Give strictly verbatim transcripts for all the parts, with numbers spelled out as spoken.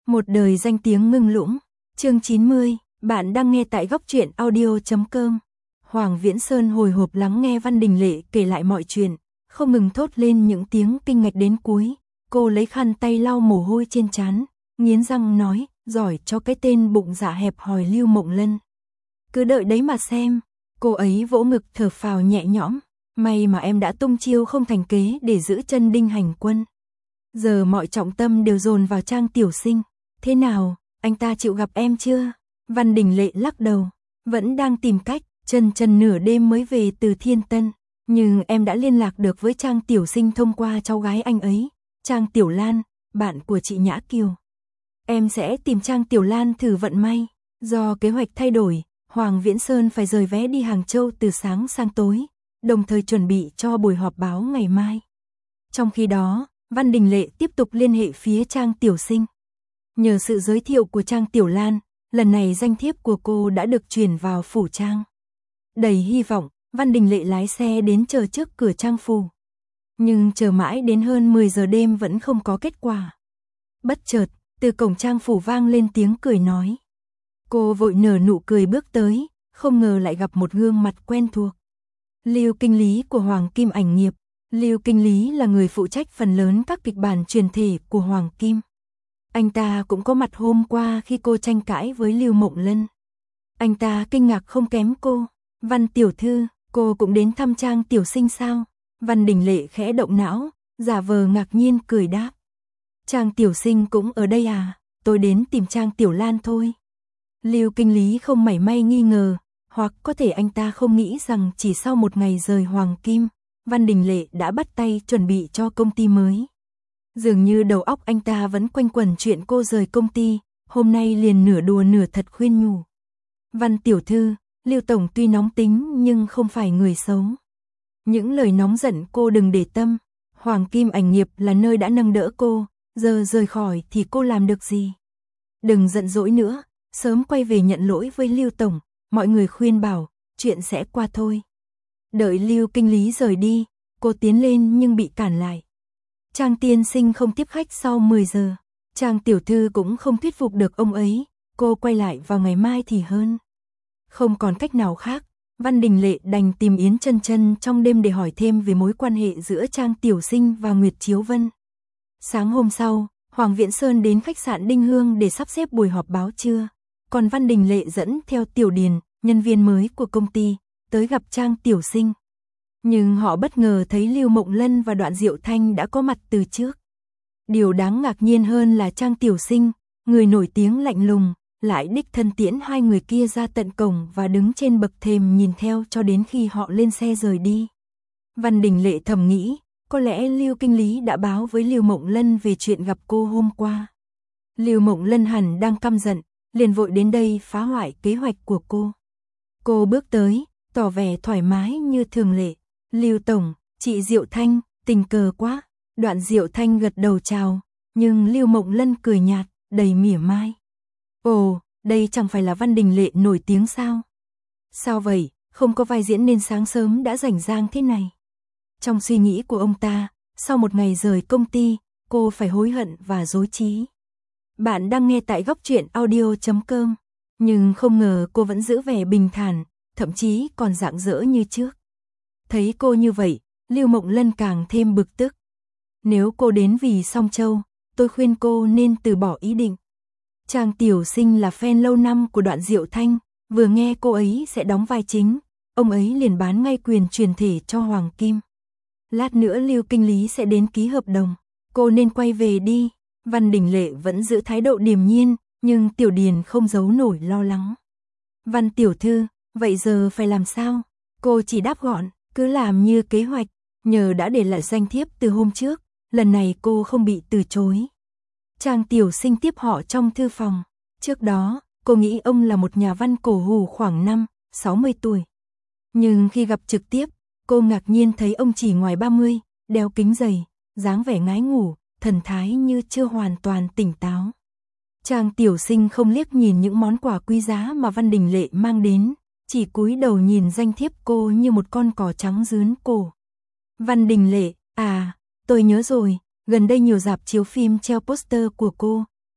Một đời danh tiếng ngưng lũng. Chương chín mươi, bạn đang nghe tại góc truyện audio chấm com. Hoàng Viễn Sơn hồi hộp lắng nghe Văn Đình Lệ kể lại mọi chuyện, không ngừng thốt lên những tiếng kinh ngạc đến cuối. Cô lấy khăn tay lau mồ hôi trên trán, nghiến răng nói, giỏi cho cái tên bụng dạ hẹp hòi Lưu Mộng Lân. Cứ đợi đấy mà xem. Cô ấy vỗ ngực thở phào nhẹ nhõm. May mà em đã tung chiêu không thành kế để giữ chân Đinh Hành Quân. Giờ mọi trọng tâm đều dồn vào Trang Tiểu Sinh. Thế nào, anh ta chịu gặp em chưa? Văn Đình Lệ lắc đầu. Vẫn đang tìm cách, chân chân nửa đêm mới về từ Thiên Tân. Nhưng em đã liên lạc được với Trang Tiểu Sinh thông qua cháu gái anh ấy, Trang Tiểu Lan, bạn của chị Nhã Kiều. Em sẽ tìm Trang Tiểu Lan thử vận may. Do kế hoạch thay đổi, Hoàng Viễn Sơn phải rời vé đi Hàng Châu từ sáng sang tối, đồng thời chuẩn bị cho buổi họp báo ngày mai. Trong khi đó, Văn Đình Lệ tiếp tục liên hệ phía Trang Tiểu Sinh. Nhờ sự giới thiệu của Trang Tiểu Lan, lần này danh thiếp của cô đã được chuyển vào phủ Trang. Đầy hy vọng, Văn Đình Lệ lái xe đến chờ trước cửa Trang phủ. Nhưng chờ mãi đến hơn mười giờ đêm vẫn không có kết quả. Bất chợt, từ cổng Trang phủ vang lên tiếng cười nói. Cô vội nở nụ cười bước tới, không ngờ lại gặp một gương mặt quen thuộc. Lưu Kinh Lý của Hoàng Kim Ảnh Nghiệp. Lưu Kinh Lý là người phụ trách phần lớn các kịch bản truyền thể của Hoàng Kim. Anh ta cũng có mặt hôm qua khi cô tranh cãi với Lưu Mộng Lân. Anh ta kinh ngạc không kém cô. Văn tiểu thư, cô cũng đến thăm Trang Tiểu Sinh sao? Văn Đình Lệ khẽ động não, giả vờ ngạc nhiên cười đáp. Trang Tiểu Sinh cũng ở đây à? Tôi đến tìm Trang Tiểu Lan thôi. Lưu Kinh Lý không mảy may nghi ngờ, hoặc có thể anh ta không nghĩ rằng chỉ sau một ngày rời Hoàng Kim, Văn Đình Lệ đã bắt tay chuẩn bị cho công ty mới. Dường như đầu óc anh ta vẫn quanh quẩn chuyện cô rời công ty, hôm nay liền nửa đùa nửa thật khuyên nhủ. Văn tiểu thư, Lưu Tổng tuy nóng tính nhưng không phải người xấu. Những lời nóng giận cô đừng để tâm, Hoàng Kim Ảnh Nghiệp là nơi đã nâng đỡ cô, giờ rời khỏi thì cô làm được gì. Đừng giận dỗi nữa, sớm quay về nhận lỗi với Lưu Tổng, mọi người khuyên bảo, chuyện sẽ qua thôi. Đợi Lưu Kinh Lý rời đi, cô tiến lên nhưng bị cản lại. Trang tiên sinh không tiếp khách sau mười giờ. Trang tiểu thư cũng không thuyết phục được ông ấy, cô quay lại vào ngày mai thì hơn. Không còn cách nào khác, Văn Đình Lệ đành tìm Yến Chân Chân trong đêm để hỏi thêm về mối quan hệ giữa Trang Tiểu Sinh và Nguyệt Chiếu Vân. Sáng hôm sau, Hoàng Viễn Sơn đến khách sạn Đinh Hương để sắp xếp buổi họp báo trưa. Còn Văn Đình Lệ dẫn theo Tiểu Điền, nhân viên mới của công ty, tới gặp Trang Tiểu Sinh. Nhưng họ bất ngờ thấy Lưu Mộng Lân và Đoạn Diệu Thanh đã có mặt từ trước. Điều đáng ngạc nhiên hơn là Trang Tiểu Sinh, người nổi tiếng lạnh lùng, lại đích thân tiễn hai người kia ra tận cổng và đứng trên bậc thềm nhìn theo cho đến khi họ lên xe rời đi. Văn Đình Lệ thầm nghĩ, có lẽ Lưu Kinh Lý đã báo với Lưu Mộng Lân về chuyện gặp cô hôm qua. Lưu Mộng Lân hẳn đang căm giận, liền vội đến đây phá hoại kế hoạch của cô. Cô bước tới, tỏ vẻ thoải mái như thường lệ. Lưu Tổng, chị Diệu Thanh, tình cờ quá. Đoạn Diệu Thanh gật đầu chào, nhưng Lưu Mộng Lân cười nhạt, đầy mỉa mai. Ồ, đây chẳng phải là Văn Đình Lệ nổi tiếng sao? Sao vậy, không có vai diễn nên sáng sớm đã rảnh rang thế này. Trong suy nghĩ của ông ta, sau một ngày rời công ty, cô phải hối hận và rối trí. Bạn đang nghe tại góc truyện audio chấm com, nhưng không ngờ cô vẫn giữ vẻ bình thản, thậm chí còn rạng rỡ như trước. Thấy cô như vậy, Lưu Mộng Lân càng thêm bực tức. Nếu cô đến vì Song Châu, tôi khuyên cô nên từ bỏ ý định. Trang Tiểu Sinh là fan lâu năm của Đoạn Diệu Thanh, vừa nghe cô ấy sẽ đóng vai chính, ông ấy liền bán ngay quyền truyền thể cho Hoàng Kim. Lát nữa Lưu Kinh Lý sẽ đến ký hợp đồng, cô nên quay về đi. Văn Đình Lệ vẫn giữ thái độ điềm nhiên, nhưng Tiểu Điền không giấu nổi lo lắng. Văn tiểu thư, vậy giờ phải làm sao? Cô chỉ đáp gọn, cứ làm như kế hoạch, nhờ đã để lại danh thiếp từ hôm trước, lần này cô không bị từ chối. Trang Tiểu Sinh tiếp họ trong thư phòng. Trước đó, cô nghĩ ông là một nhà văn cổ hủ khoảng năm, sáu mươi tuổi. Nhưng khi gặp trực tiếp, cô ngạc nhiên thấy ông chỉ ngoài ba mươi, đeo kính dày, dáng vẻ ngái ngủ, thần thái như chưa hoàn toàn tỉnh táo. Trang Tiểu Sinh không liếc nhìn những món quà quý giá mà Văn Đình Lệ mang đến, chỉ cúi đầu nhìn danh thiếp cô như một con cò trắng rướn cổ. Văn Đình Lệ, à, tôi nhớ rồi, gần đây nhiều rạp chiếu phim treo poster của cô,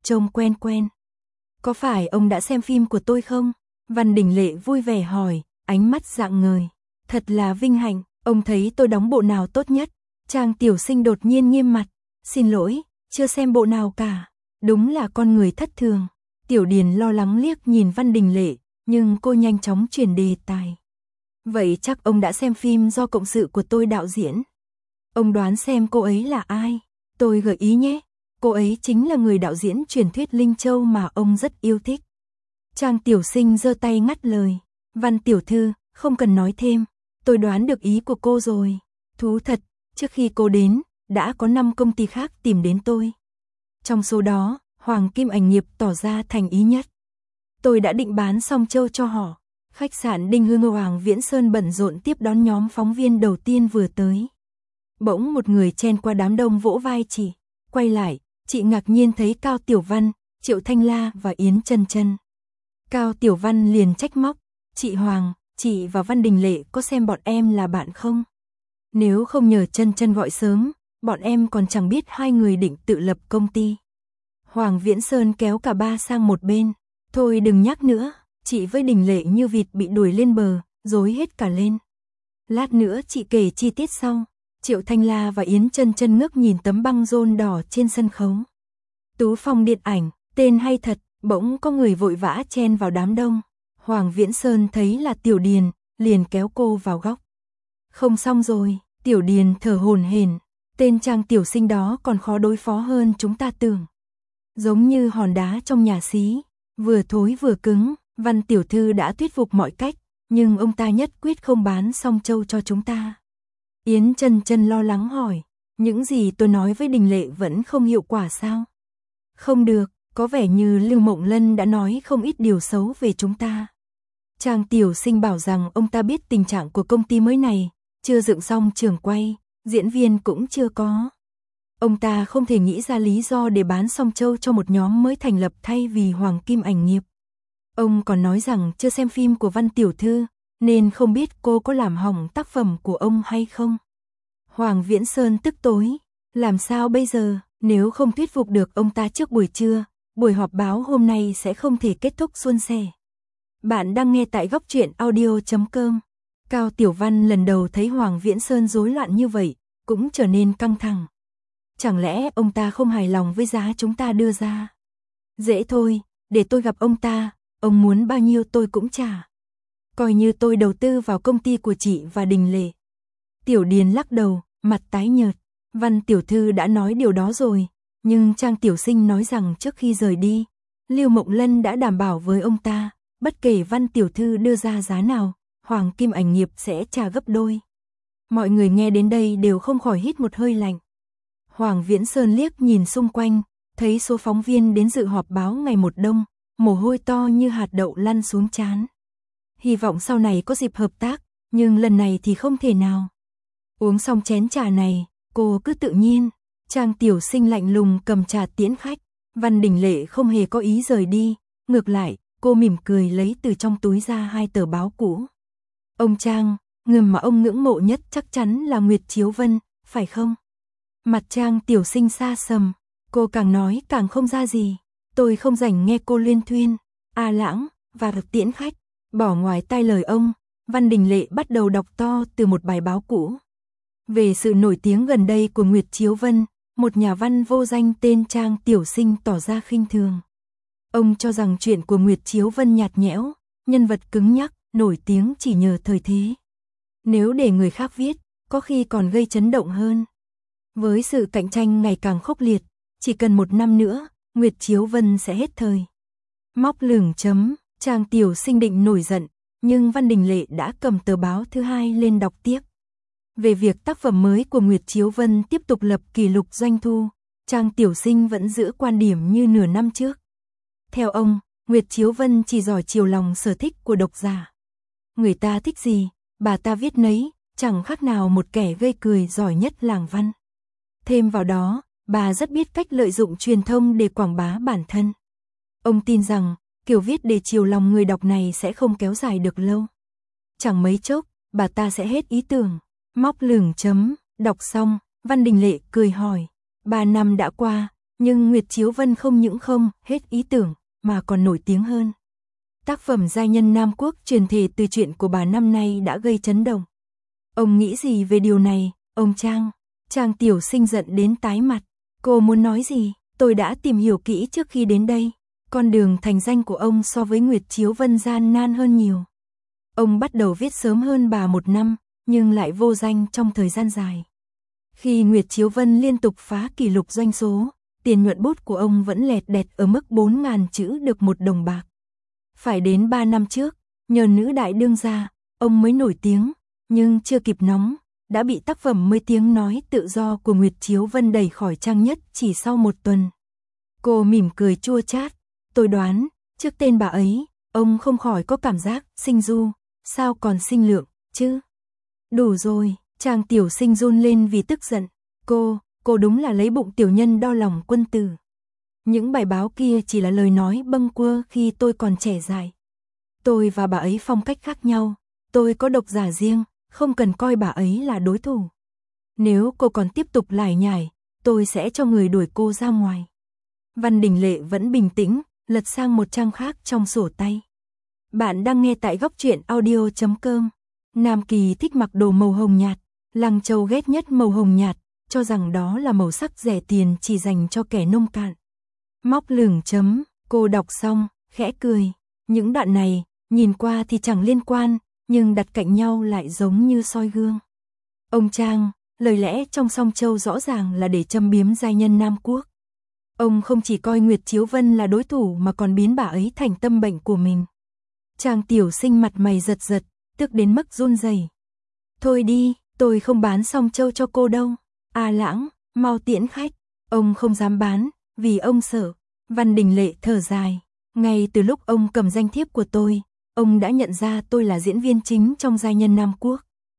trông quen quen. Có phải ông đã xem phim của tôi không? Văn Đình Lệ vui vẻ hỏi, ánh mắt rạng ngời. Thật là vinh hạnh, ông thấy tôi đóng bộ nào tốt nhất? Trang Tiểu Sinh đột nhiên nghiêm mặt. Xin lỗi, chưa xem bộ nào cả. Đúng là con người thất thường. Tiểu Điền lo lắng liếc nhìn Văn Đình Lệ, nhưng cô nhanh chóng chuyển đề tài. Vậy chắc ông đã xem phim do cộng sự của tôi đạo diễn. Ông đoán xem cô ấy là ai? Tôi gợi ý nhé. Cô ấy chính là người đạo diễn truyền thuyết Linh Châu mà ông rất yêu thích. Trang Tiểu Sinh giơ tay ngắt lời. Văn tiểu thư, không cần nói thêm. Tôi đoán được ý của cô rồi. Thú thật, trước khi cô đến, đã có năm công ty khác tìm đến tôi. Trong số đó, Hoàng Kim Ảnh Nghiệp tỏ ra thành ý nhất. Tôi đã định bán Song Châu cho họ. Khách sạn Đinh Hương Hoàng Viễn Sơn bận rộn tiếp đón nhóm phóng viên đầu tiên vừa tới. Bỗng một người chen qua đám đông vỗ vai chị. Quay lại, chị ngạc nhiên thấy Cao Tiểu Văn, Triệu Thanh La và Yến Chân Chân. Cao Tiểu Văn liền trách móc. Chị Hoàng, chị và Văn Đình Lệ có xem bọn em là bạn không? Nếu không nhờ Chân Chân gọi sớm, bọn em còn chẳng biết hai người định tự lập công ty. Hoàng Viễn Sơn kéo cả ba sang một bên. Thôi đừng nhắc nữa, chị với Đình Lệ như vịt bị đuổi lên bờ, rối hết cả lên. Lát nữa chị kể chi tiết sau. Triệu Thanh La và Yến Chân Chân ngước nhìn tấm băng rôn đỏ trên sân khấu. Tú Phong điện ảnh, tên hay thật, bỗng có người vội vã chen vào đám đông. Hoàng Viễn Sơn thấy là Tiểu Điền, liền kéo cô vào góc. Không xong rồi, Tiểu Điền thở hổn hển, tên Trang Tiểu Sinh đó còn khó đối phó hơn chúng ta tưởng. Giống như hòn đá trong nhà xí, vừa thối vừa cứng, Văn tiểu thư đã thuyết phục mọi cách, nhưng ông ta nhất quyết không bán Song Châu cho chúng ta. Yến Chân Chân lo lắng hỏi, những gì tôi nói với Đình Lệ vẫn không hiệu quả sao? Không được, có vẻ như Lưu Mộng Lân đã nói không ít điều xấu về chúng ta. Trang Tiểu Sinh bảo rằng ông ta biết tình trạng của công ty mới này, chưa dựng xong trường quay, diễn viên cũng chưa có. Ông ta không thể nghĩ ra lý do để bán Song Châu cho một nhóm mới thành lập thay vì Hoàng Kim Ảnh Nghiệp. Ông còn nói rằng chưa xem phim của Văn tiểu thư, nên không biết cô có làm hỏng tác phẩm của ông hay không. Hoàng Viễn Sơn tức tối, làm sao bây giờ, nếu không thuyết phục được ông ta trước buổi trưa, buổi họp báo hôm nay sẽ không thể kết thúc suôn sẻ. Bạn đang nghe tại góc truyện audio chấm com. Cao Tiểu Văn lần đầu thấy Hoàng Viễn Sơn rối loạn như vậy, cũng trở nên căng thẳng. Chẳng lẽ ông ta không hài lòng với giá chúng ta đưa ra? Dễ thôi, để tôi gặp ông ta, ông muốn bao nhiêu tôi cũng trả. Coi như tôi đầu tư vào công ty của chị và Đình Lệ. Tiểu Điền lắc đầu, mặt tái nhợt. Văn tiểu thư đã nói điều đó rồi, nhưng Trang Tiểu Sinh nói rằng trước khi rời đi, Lưu Mộng Lân đã đảm bảo với ông ta, bất kể Văn tiểu thư đưa ra giá nào, Hoàng Kim Ảnh Nghiệp sẽ trả gấp đôi. Mọi người nghe đến đây đều không khỏi hít một hơi lạnh. Hoàng Viễn Sơn liếc nhìn xung quanh, thấy số phóng viên đến dự họp báo ngày một đông, mồ hôi to như hạt đậu lăn xuống trán. Hy vọng sau này có dịp hợp tác, nhưng lần này thì không thể nào. Uống xong chén trà này, cô cứ tự nhiên. Trang Tiểu Sinh lạnh lùng cầm trà tiễn khách. Văn Đình Lệ không hề có ý rời đi, ngược lại, cô mỉm cười lấy từ trong túi ra hai tờ báo cũ. Ông Trang, người mà ông ngưỡng mộ nhất chắc chắn là Nguyệt Chiếu Vân, phải không? Mặt Trang Tiểu Sinh xa sầm, cô càng nói càng không ra gì. Tôi không rảnh nghe cô luyên thuyên. A Lãng và tiễn khách. Bỏ ngoài tai lời ông, Văn Đình Lệ bắt đầu đọc to từ một bài báo cũ. Về sự nổi tiếng gần đây của Nguyệt Chiếu Vân, một nhà văn vô danh tên Trang Tiểu Sinh tỏ ra khinh thường. Ông cho rằng chuyện của Nguyệt Chiếu Vân nhạt nhẽo, nhân vật cứng nhắc, nổi tiếng chỉ nhờ thời thế. Nếu để người khác viết, có khi còn gây chấn động hơn. Với sự cạnh tranh ngày càng khốc liệt, chỉ cần một năm nữa, Nguyệt Chiếu Vân sẽ hết thời. Móc lửng chấm, Trang Tiểu Sinh định nổi giận, nhưng Văn Đình Lệ đã cầm tờ báo thứ hai lên đọc tiếp. Về việc tác phẩm mới của Nguyệt Chiếu Vân tiếp tục lập kỷ lục doanh thu, Trang Tiểu Sinh vẫn giữ quan điểm như nửa năm trước. Theo ông, Nguyệt Chiếu Vân chỉ giỏi chiều lòng sở thích của độc giả. Người ta thích gì, bà ta viết nấy, chẳng khác nào một kẻ gây cười giỏi nhất làng văn. Thêm vào đó, bà rất biết cách lợi dụng truyền thông để quảng bá bản thân. Ông tin rằng, kiểu viết để chiều lòng người đọc này sẽ không kéo dài được lâu. Chẳng mấy chốc, bà ta sẽ hết ý tưởng. Móc lửng chấm, đọc xong, Văn Đình Lệ cười hỏi. Ba năm đã qua, Nhưng Nguyệt Chiếu Vân không những không hết ý tưởng, mà còn nổi tiếng hơn. Tác phẩm giai nhân Nam Quốc truyền thể từ truyện của bà năm nay đã gây chấn động. Ông nghĩ gì về điều này, ông Trang? Trang Tiểu Sinh giận đến tái mặt. Cô muốn nói gì? Tôi đã tìm hiểu kỹ trước khi đến đây. Con đường thành danh của ông so với Nguyệt Chiếu Vân gian nan hơn nhiều. Ông bắt đầu viết sớm hơn bà một năm, nhưng lại vô danh trong thời gian dài. Khi Nguyệt Chiếu Vân liên tục phá kỷ lục doanh số, tiền nhuận bút của ông vẫn lẹt đẹt ở mức bốn nghìn chữ được một đồng bạc. Phải đến ba năm trước, nhờ nữ đại đương gia, ông mới nổi tiếng, nhưng chưa kịp nóng, đã bị tác phẩm Mươi Tiếng Nói Tự Do của Nguyệt Chiếu Vân đẩy khỏi trang nhất chỉ sau một tuần. Cô mỉm cười chua chát, tôi đoán, trước tên bà ấy, ông không khỏi có cảm giác sinh du, sao còn sinh lượng, chứ? Đủ rồi, Trang Tiểu Sinh run lên vì tức giận, cô, cô đúng là lấy bụng tiểu nhân đo lòng quân tử. Những bài báo kia chỉ là lời nói bâng quơ khi tôi còn trẻ dại. Tôi và bà ấy phong cách khác nhau, tôi có độc giả riêng, không cần coi bà ấy là đối thủ. Nếu cô còn tiếp tục lải nhải, tôi sẽ cho người đuổi cô ra ngoài. Văn Đình Lệ vẫn bình tĩnh, lật sang một trang khác trong sổ tay. Bạn đang nghe tại góc truyện audio chấm com. Nam Kỳ thích mặc đồ màu hồng nhạt, Lăng Châu ghét nhất màu hồng nhạt, cho rằng đó là màu sắc rẻ tiền chỉ dành cho kẻ nông cạn. Móc lửng chấm, cô đọc xong, khẽ cười. Những đoạn này, nhìn qua thì chẳng liên quan, nhưng đặt cạnh nhau lại giống như soi gương. Ông Trang, lời lẽ trong Song Châu rõ ràng là để châm biếm giai nhân Nam Quốc. Ông không chỉ coi Nguyệt Chiếu Vân là đối thủ mà còn biến bà ấy thành tâm bệnh của mình. Trang Tiểu Sinh mặt mày giật giật, tức đến mức run rẩy. Thôi đi, tôi không bán Song Châu cho cô đâu. À Lãng, mau tiễn khách. Ông không dám bán, vì ông sợ. Văn Đình Lệ thở dài. Ngay từ lúc ông cầm danh thiếp của tôi, ông đã nhận ra tôi là diễn viên chính trong giai nhân Nam Quốc.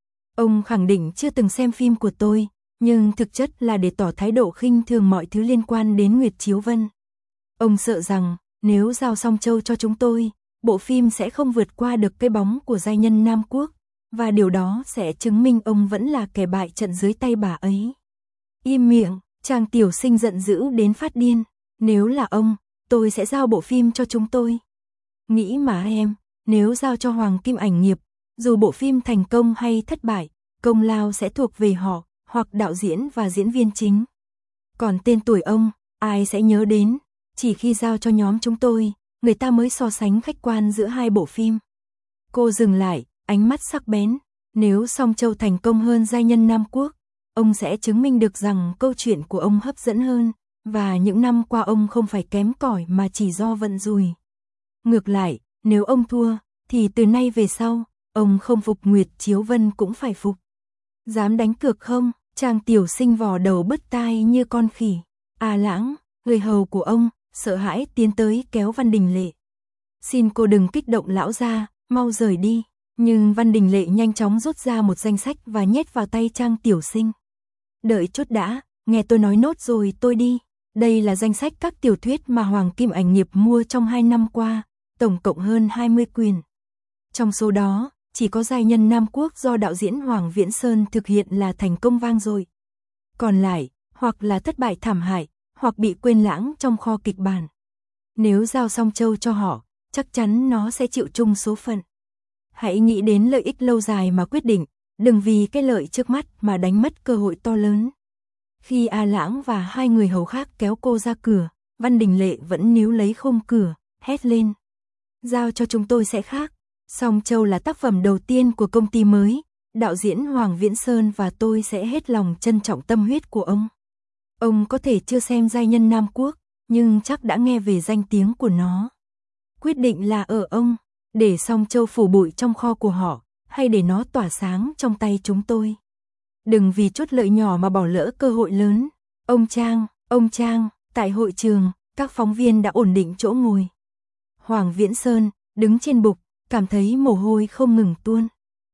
Ông khẳng định chưa từng xem phim của tôi, nhưng thực chất là để tỏ thái độ khinh thường mọi thứ liên quan đến Nguyệt Chiếu Vân. Ông sợ rằng, nếu giao Song Châu cho chúng tôi, bộ phim sẽ không vượt qua được cái bóng của giai nhân Nam Quốc, và điều đó sẽ chứng minh ông vẫn là kẻ bại trận dưới tay bà ấy. Im miệng, Trang Tiểu Sinh giận dữ đến phát điên. Nếu là ông, tôi sẽ giao bộ phim cho chúng tôi. Nghĩ mà em, nếu giao cho Hoàng Kim Ảnh Nghiệp, dù bộ phim thành công hay thất bại, công lao sẽ thuộc về họ, hoặc đạo diễn và diễn viên chính. Còn tên tuổi ông, ai sẽ nhớ đến, chỉ khi giao cho nhóm chúng tôi, người ta mới so sánh khách quan giữa hai bộ phim. Cô dừng lại, ánh mắt sắc bén. Nếu Song Châu thành công hơn giai nhân Nam Quốc, ông sẽ chứng minh được rằng câu chuyện của ông hấp dẫn hơn, và những năm qua ông không phải kém cỏi mà chỉ do vận rủi. Ngược lại, nếu ông thua, thì từ nay về sau, ông không phục Nguyệt Chiếu Vân cũng phải phục. Dám đánh cược không? Trang Tiểu Sinh vò đầu bứt tai như con khỉ. À Lãng, người hầu của ông, sợ hãi tiến tới kéo Văn Đình Lệ. Xin cô đừng kích động lão gia, mau rời đi. Nhưng Văn Đình Lệ nhanh chóng rút ra một danh sách và nhét vào tay Trang Tiểu Sinh. Đợi chút đã, nghe tôi nói nốt rồi tôi đi. Đây là danh sách các tiểu thuyết mà Hoàng Kim Ảnh Nghiệp mua trong hai năm qua, tổng cộng hơn hai mươi quyển. Trong số đó, chỉ có giai nhân Nam Quốc do đạo diễn Hoàng Viễn Sơn thực hiện là thành công vang dội. Còn lại, hoặc là thất bại thảm hại, hoặc bị quên lãng trong kho kịch bản. Nếu giao Song Châu cho họ, chắc chắn nó sẽ chịu chung số phận. Hãy nghĩ đến lợi ích lâu dài mà quyết định, đừng vì cái lợi trước mắt mà đánh mất cơ hội to lớn. Khi A Lãng và hai người hầu khác kéo cô ra cửa, Văn Đình Lệ vẫn níu lấy khung cửa, hét lên. Giao cho chúng tôi sẽ khác. Song Châu là tác phẩm đầu tiên của công ty mới, đạo diễn Hoàng Viễn Sơn và tôi sẽ hết lòng trân trọng tâm huyết của ông. Ông có thể chưa xem giai nhân Nam Quốc, nhưng chắc đã nghe về danh tiếng của nó. Quyết định là ở ông, để Song Châu phủ bụi trong kho của họ, hay để nó tỏa sáng trong tay chúng tôi. Đừng vì chút lợi nhỏ mà bỏ lỡ cơ hội lớn. Ông Trang, ông Trang, tại hội trường, các phóng viên đã ổn định chỗ ngồi. Hoàng Viễn Sơn, đứng trên bục, cảm thấy mồ hôi không ngừng tuôn.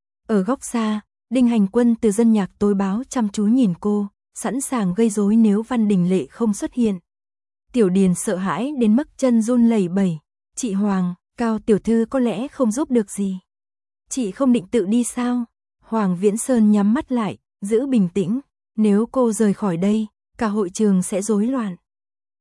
Ở góc xa, Đinh Hành Quân từ dân nhạc tối báo chăm chú nhìn cô, sẵn sàng gây rối nếu Văn Đình Lệ không xuất hiện. Tiểu Điền sợ hãi đến mức chân run lẩy bẩy. Chị Hoàng, Cao tiểu thư có lẽ không giúp được gì. Chị không định tự đi sao? Hoàng Viễn Sơn nhắm mắt lại, giữ bình tĩnh. Nếu cô rời khỏi đây, cả hội trường sẽ rối loạn.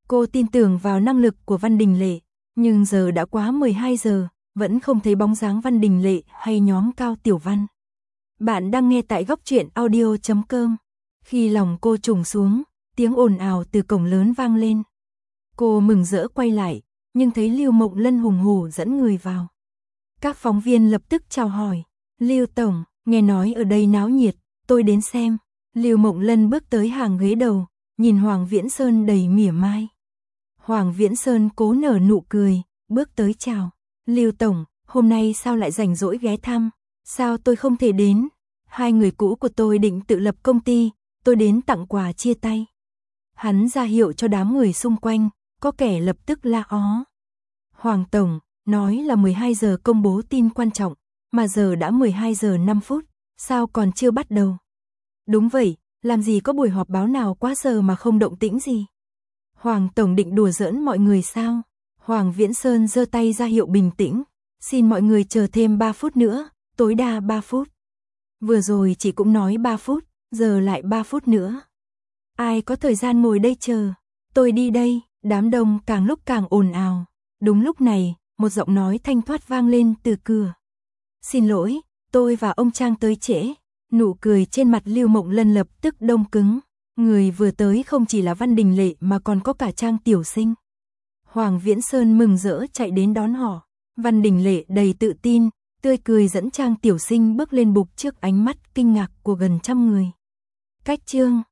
Cô tin tưởng vào năng lực của Văn Đình Lệ, nhưng giờ đã quá mười hai giờ, vẫn không thấy bóng dáng Văn Đình Lệ hay nhóm Cao Tiểu Văn. Bạn đang nghe tại góc truyện audio chấm com. Khi lòng cô trùng xuống, tiếng ồn ào từ cổng lớn vang lên. Cô mừng rỡ quay lại, nhưng thấy Lưu Mộng Lân hùng hổ dẫn người vào. Các phóng viên lập tức chào hỏi. Lưu Tổng, nghe nói ở đây náo nhiệt, tôi đến xem. Lưu Mộng Lân bước tới hàng ghế đầu, nhìn Hoàng Viễn Sơn đầy mỉa mai. Hoàng Viễn Sơn cố nở nụ cười, bước tới chào. Lưu Tổng, hôm nay sao lại rảnh rỗi ghé thăm? Sao tôi không thể đến? Hai người cũ của tôi định tự lập công ty, tôi đến tặng quà chia tay. Hắn ra hiệu cho đám người xung quanh, có kẻ lập tức la ó. Hoàng Tổng, nói là mười hai giờ công bố tin quan trọng, mà giờ đã mười hai giờ năm phút, sao còn chưa bắt đầu? Đúng vậy, làm gì có buổi họp báo nào quá giờ mà không động tĩnh gì? Hoàng Tổng định đùa giỡn mọi người sao? Hoàng Viễn Sơn giơ tay ra hiệu bình tĩnh, xin mọi người chờ thêm ba phút nữa, tối đa ba phút. Vừa rồi chị cũng nói ba phút, giờ lại ba phút nữa. Ai có thời gian ngồi đây chờ? Tôi đi đây. Đám đông càng lúc càng ồn ào. Đúng lúc này, một giọng nói thanh thoát vang lên từ cửa. Xin lỗi, tôi và ông Trang tới trễ. Nụ cười trên mặt Lưu Mộng Lân lập tức đông cứng. Người vừa tới không chỉ là Văn Đình Lệ mà còn có cả Trang Tiểu Sinh. Hoàng Viễn Sơn mừng rỡ chạy đến đón họ. Văn Đình Lệ đầy tự tin, tươi cười dẫn Trang Tiểu Sinh bước lên bục trước ánh mắt kinh ngạc của gần trăm người. Cách chương